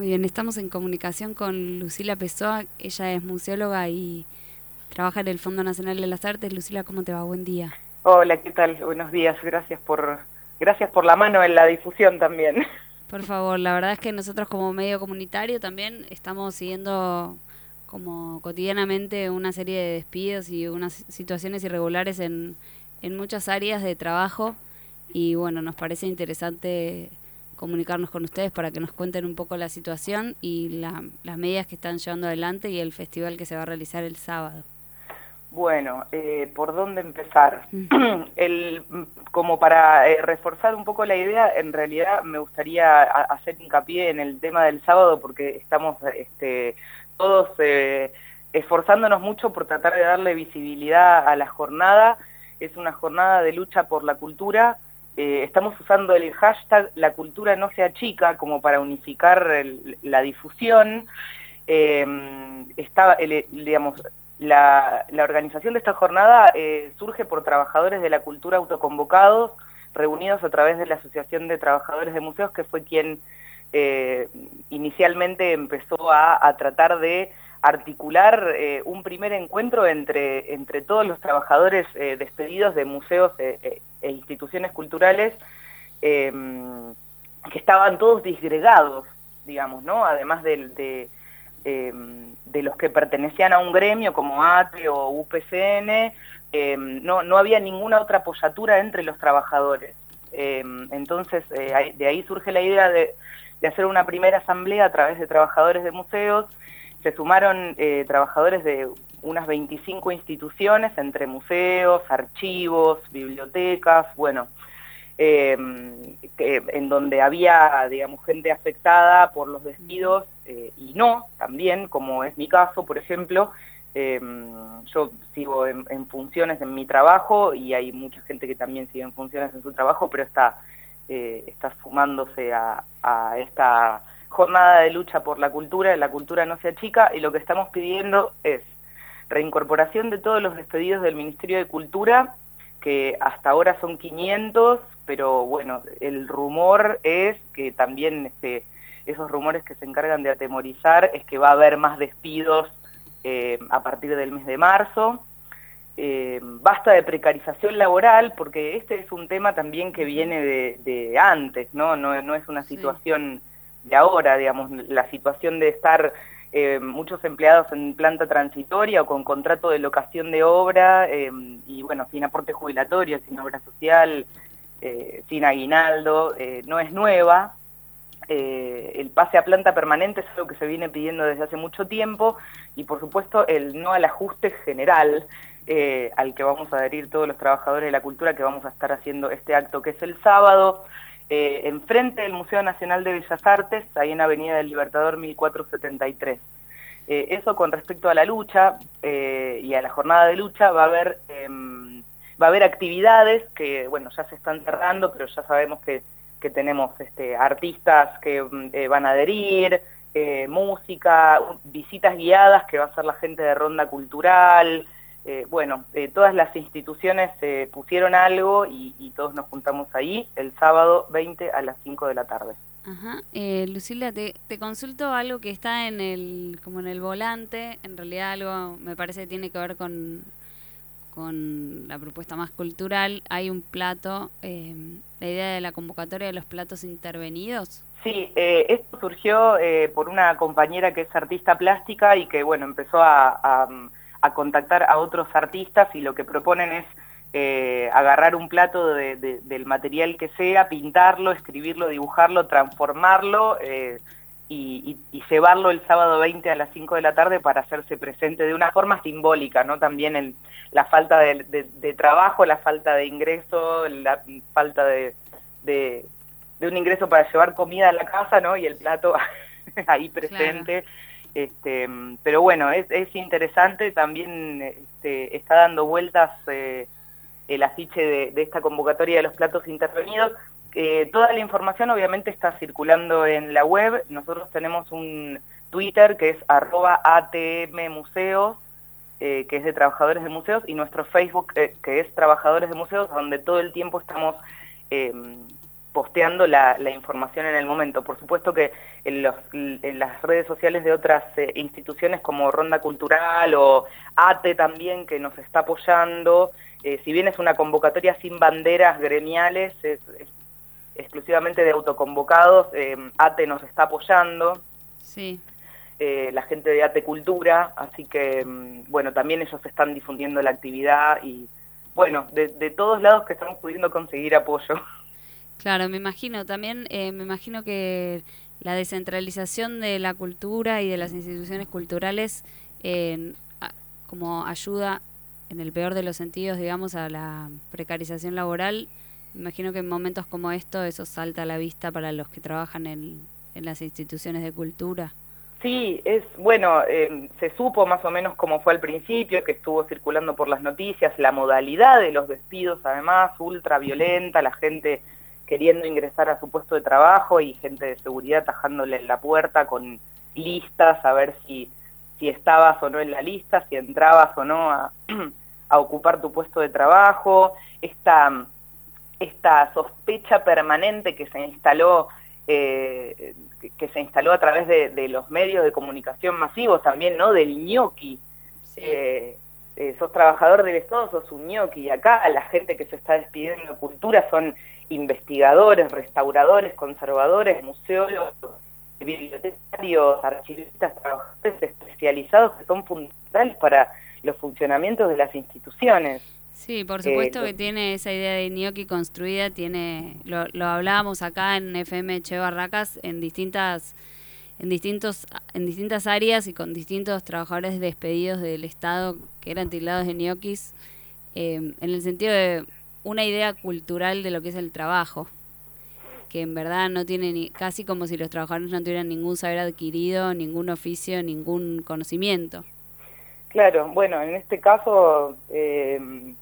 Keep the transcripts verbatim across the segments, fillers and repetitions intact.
Muy bien, estamos en comunicación con Lucila Pessoa. Ella es museóloga y trabaja en el Fondo Nacional de las Artes. Lucila, ¿cómo te va? Buen día. Hola, ¿qué tal? Buenos días. Gracias por, gracias por la mano en la difusión también. Por favor, la verdad es que nosotros como medio comunitario también estamos siguiendo como cotidianamente una serie de despidos y unas situaciones irregulares en, en muchas áreas de trabajo y bueno, nos parece interesante comunicarnos con ustedes para que nos cuenten un poco la situación y la- las medidas que están llevando adelante y el festival que se va a realizar el sábado. Bueno, eh, ¿por dónde empezar? Ujú. El, como para eh, reforzar un poco la idea, en realidad me gustaría a, hacer hincapié en el tema del sábado porque estamos este, todos eh, esforzándonos mucho por tratar de darle visibilidad a la jornada. Es una jornada de lucha por la cultura. Eh, estamos usando el hashtag La cultura no se achica como para unificar el, la difusión. Eh, estaba, el, digamos, la, la organización de esta jornada eh, surge por trabajadores de la cultura autoconvocados, reunidos a través de la Asociación de Trabajadores de Museos, que fue quien eh, inicialmente empezó a, a tratar de articular eh, un primer encuentro entre, entre todos los trabajadores eh, despedidos de museos eh, eh, e instituciones culturales eh, que estaban todos disgregados, digamos, ¿no? Además de, de, eh, de los que pertenecían a un gremio como ATE o U P C N, eh, no, no había ninguna otra apoyatura entre los trabajadores. Eh, entonces, eh, de ahí surge la idea de, de hacer una primera asamblea a través de trabajadores de museos. Se sumaron eh, trabajadores de unas veinticinco instituciones, entre museos, archivos, bibliotecas, bueno, eh, que, en donde había, digamos, gente afectada por los Ujú. despidos eh, y no, también, como es mi caso, por ejemplo. eh, yo sigo en, en funciones en mi trabajo y hay mucha gente que también sigue en funciones en su trabajo, pero está, eh, está sumándose a, a esta jornada de lucha por la cultura. La cultura no se achica y lo que estamos pidiendo es reincorporación de todos los despedidos del Ministerio de Cultura, que hasta ahora son quinientos, pero bueno, el rumor es que también este, esos rumores que se encargan de atemorizar es que va a haber más despidos eh, a partir del mes de marzo. Eh, basta de precarización laboral, porque este es un tema también que Ujú. viene de, de antes, ¿no? ¿no? No es una Sí. situación de ahora, digamos, la situación de estar eh, muchos empleados en planta transitoria o con contrato de locación de obra eh, y bueno, sin aporte jubilatorio, sin obra social, eh, sin aguinaldo, eh, no es nueva. Eh, el pase a planta permanente es algo que se viene pidiendo desde hace mucho tiempo y por supuesto el no al ajuste general eh, al que vamos a adherir todos los trabajadores de la cultura, que vamos a estar haciendo este acto que es el sábado, eh, enfrente del Museo Nacional de Bellas Artes, ahí en Avenida del Libertador mil cuatrocientos setenta y tres. Eh, eso con respecto a la lucha eh, y a la jornada de lucha. Va a haber, eh, va a haber actividades que, bueno, ya se están cerrando, pero ya sabemos que, que tenemos este, artistas que eh, van a adherir, eh, música, visitas guiadas que va a hacer la gente de Ronda Cultural. Eh, bueno, eh, todas las instituciones eh, pusieron algo y, y todos nos juntamos ahí el sábado veinte a las cinco de la tarde. Ajá. Eh, Lucila, te, te consulto algo que está en el, como en el volante, en realidad algo me parece que tiene que ver con, con la propuesta más cultural. Hay un plato, eh, la idea de la convocatoria de los platos intervenidos. Sí, eh, esto surgió eh, por una compañera que es artista plástica y que, bueno, empezó a, a, a contactar a otros artistas y lo que proponen es eh, agarrar un plato de, de, del material que sea, pintarlo, escribirlo, dibujarlo, transformarlo eh, y, y, y llevarlo el sábado veinte a las cinco de la tarde para hacerse presente de una forma simbólica, ¿no? También el, la falta de, de, de trabajo, la falta de ingreso, la falta de... de de un ingreso para llevar comida a la casa, ¿no? Y el plato ahí Claro. presente. Este, pero bueno, es, es interesante, también este, está dando vueltas eh, el afiche de, de esta convocatoria de los platos intervenidos. Eh, toda la información obviamente está circulando en la web. Nosotros tenemos un Twitter que es arroba atmmuseos, eh, que es de trabajadores de museos, y nuestro Facebook eh, que es trabajadores de museos, donde todo el tiempo estamos... Eh, posteando la, la información en el momento. Por supuesto que en, los, en las redes sociales de otras eh, instituciones como Ronda Cultural o ATE también, que nos está apoyando, eh, si bien es una convocatoria sin banderas gremiales, es, es exclusivamente de autoconvocados, eh, ATE nos está apoyando. Sí. Eh, la gente de ATE Cultura, así que, bueno, también ellos están difundiendo la actividad y, bueno, de, de todos lados que estamos pudiendo conseguir apoyo. Claro, me imagino, también eh, me imagino que la descentralización de la cultura y de las instituciones culturales eh, a, como ayuda, en el peor de los sentidos, digamos, a la precarización laboral. Me imagino que en momentos como esto eso salta a la vista para los que trabajan en, en las instituciones de cultura. Sí, es bueno, eh, se supo más o menos cómo fue al principio, que estuvo circulando por las noticias, la modalidad de los despidos además, ultra violenta, la gente queriendo ingresar a su puesto de trabajo y gente de seguridad tajándole en la puerta con listas a ver si, si estabas o no en la lista, si entrabas o no a, a ocupar tu puesto de trabajo, esta, esta sospecha permanente que se instaló eh, que se instaló a través de, de los medios de comunicación masivos también, ¿no? Del ñoqui. Sí. Eh, eh, sos trabajador del Estado, sos un ñoqui. Y acá la gente que se está despidiendo de cultura son investigadores, restauradores, conservadores, museólogos, bibliotecarios, archivistas, trabajadores especializados que son fundamentales para los funcionamientos de las instituciones. Sí, por supuesto eh, que tiene esa idea de ñoqui construida, tiene lo, lo hablábamos acá en F M Che Barracas en distintas en distintos en distintas áreas y con distintos trabajadores despedidos del Estado que eran tildados de ñoquis, eh, en el sentido de una idea cultural de lo que es el trabajo, que en verdad no tiene ni, casi como si los trabajadores no tuvieran ningún saber adquirido, ningún oficio, ningún conocimiento. Claro, bueno, en este caso eh,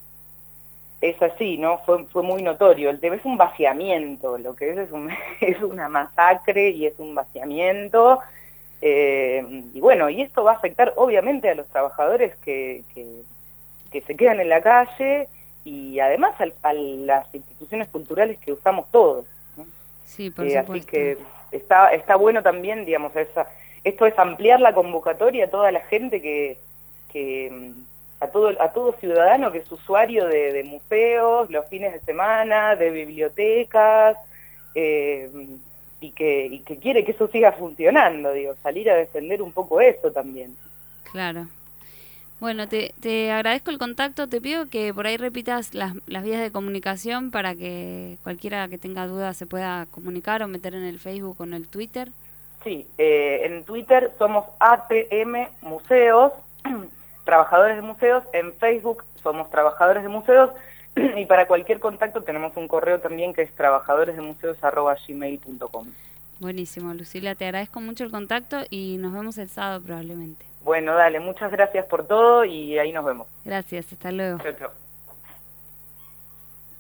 es así, ¿no? Fue, fue muy notorio. El tema es un vaciamiento, lo que es es, un, es una masacre y es un vaciamiento. Eh, y bueno, y esto va a afectar obviamente a los trabajadores que, que, que se quedan en la calle y además a, a las instituciones culturales que usamos todos, ¿no? Sí, por eh, supuesto. Así que está, está bueno también, digamos, esa, esto es ampliar la convocatoria a toda la gente que... que a todo, a todo ciudadano que es usuario de, de museos, los fines de semana, de bibliotecas, eh, y, que, y que quiere que eso siga funcionando, digo, salir a defender un poco eso también. Claro. Bueno, te, te agradezco el contacto, te pido que por ahí repitas las, las vías de comunicación para que cualquiera que tenga dudas se pueda comunicar o meter en el Facebook o en el Twitter. Sí, eh, en Twitter somos A T M Museos, Trabajadores de Museos, en Facebook somos Trabajadores de Museos y para cualquier contacto tenemos un correo también que es trabajadoresdemuseos arroba gmail punto com. Buenísimo, Lucila, te agradezco mucho el contacto y nos vemos el sábado probablemente. Bueno, dale, muchas gracias por todo y ahí nos vemos. Gracias, hasta luego. Chau, chau.